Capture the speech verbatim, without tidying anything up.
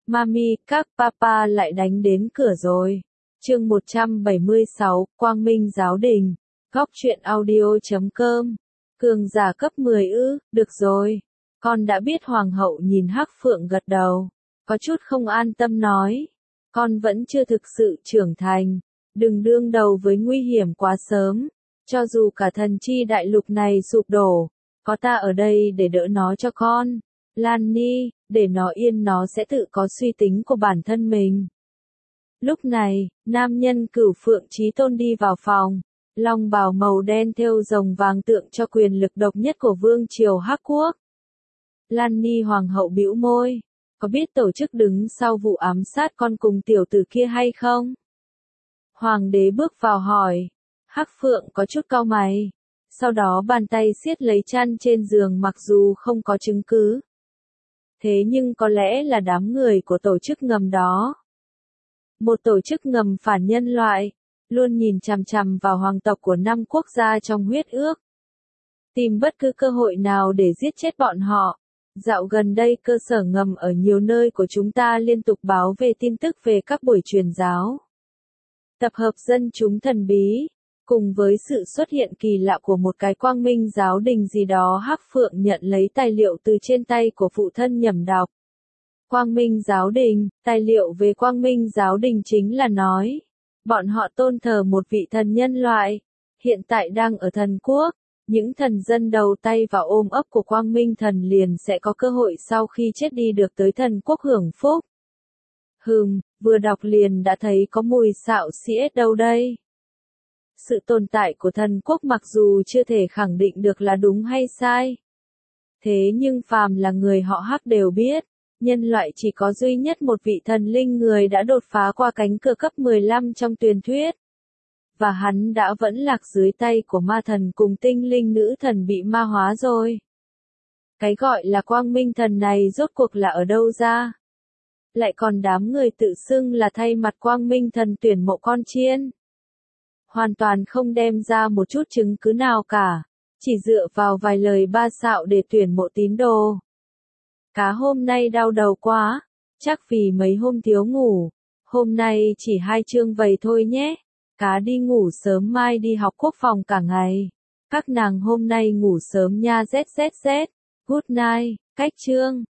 Mami, các papa lại đánh đến cửa rồi. Chương một trăm bảy mươi sáu, Quang Minh Giáo Đình. Góc truyện audio chấm com. Cường giả cấp mười ư, được rồi. Con đã biết. Hoàng hậu nhìn Hắc Phượng gật đầu. Có chút không an tâm nói. Con vẫn chưa thực sự trưởng thành. Đừng đương đầu với nguy hiểm quá sớm. Cho dù cả thần chi đại lục này sụp đổ, có ta ở đây để đỡ nó cho con. Lan Ni, để nó yên, nó sẽ tự có suy tính của bản thân mình. Lúc này, nam nhân Cửu Phượng Chí Tôn đi vào phòng. Long bào màu đen thêu rồng vàng tượng cho quyền lực độc nhất của vương triều Hắc Quốc. Lan Ni hoàng hậu bĩu môi. Có biết tổ chức đứng sau vụ ám sát con cùng tiểu tử kia hay không? Hoàng đế bước vào hỏi. Hắc Phượng có chút cau mày. Sau đó bàn tay siết lấy chăn trên giường, mặc dù không có chứng cứ. Thế nhưng có lẽ là đám người của tổ chức ngầm đó. Một tổ chức ngầm phản nhân loại, luôn nhìn chằm chằm vào hoàng tộc của năm quốc gia trong huyết ước. Tìm bất cứ cơ hội nào để giết chết bọn họ. Dạo gần đây cơ sở ngầm ở nhiều nơi của chúng ta liên tục báo về tin tức về các buổi truyền giáo. Tập hợp dân chúng thần bí, cùng với sự xuất hiện kỳ lạ của một cái Quang Minh Giáo Đình gì đó. Hắc Phượng nhận lấy tài liệu từ trên tay của phụ thân nhẩm đọc. Quang Minh Giáo Đình, tài liệu về Quang Minh Giáo Đình chính là nói, bọn họ tôn thờ một vị thần nhân loại, hiện tại đang ở thần quốc. Những thần dân đầu tay vào ôm ấp của Quang Minh thần liền sẽ có cơ hội sau khi chết đi được tới thần quốc hưởng phúc. Hừm, vừa đọc liền đã thấy có mùi xạo xỉa đâu đây. Sự tồn tại của thần quốc mặc dù chưa thể khẳng định được là đúng hay sai. Thế nhưng phàm là người họ Hắc đều biết, nhân loại chỉ có duy nhất một vị thần linh người đã đột phá qua cánh cửa cấp mười lăm trong truyền thuyết. Và hắn đã vẫn lạc dưới tay của ma thần cùng tinh linh nữ thần bị ma hóa rồi. Cái gọi là Quang Minh thần này rốt cuộc là ở đâu ra? Lại còn đám người tự xưng là thay mặt Quang Minh thần tuyển mộ con chiên. Hoàn toàn không đem ra một chút chứng cứ nào cả, chỉ dựa vào vài lời ba xạo để tuyển mộ tín đồ. Cá hôm nay đau đầu quá, chắc vì mấy hôm thiếu ngủ, hôm nay chỉ hai chương vậy thôi nhé. Cá đi ngủ sớm, mai đi học quốc phòng cả ngày. Các nàng hôm nay ngủ sớm nha, zzzz. Good night, cách chương.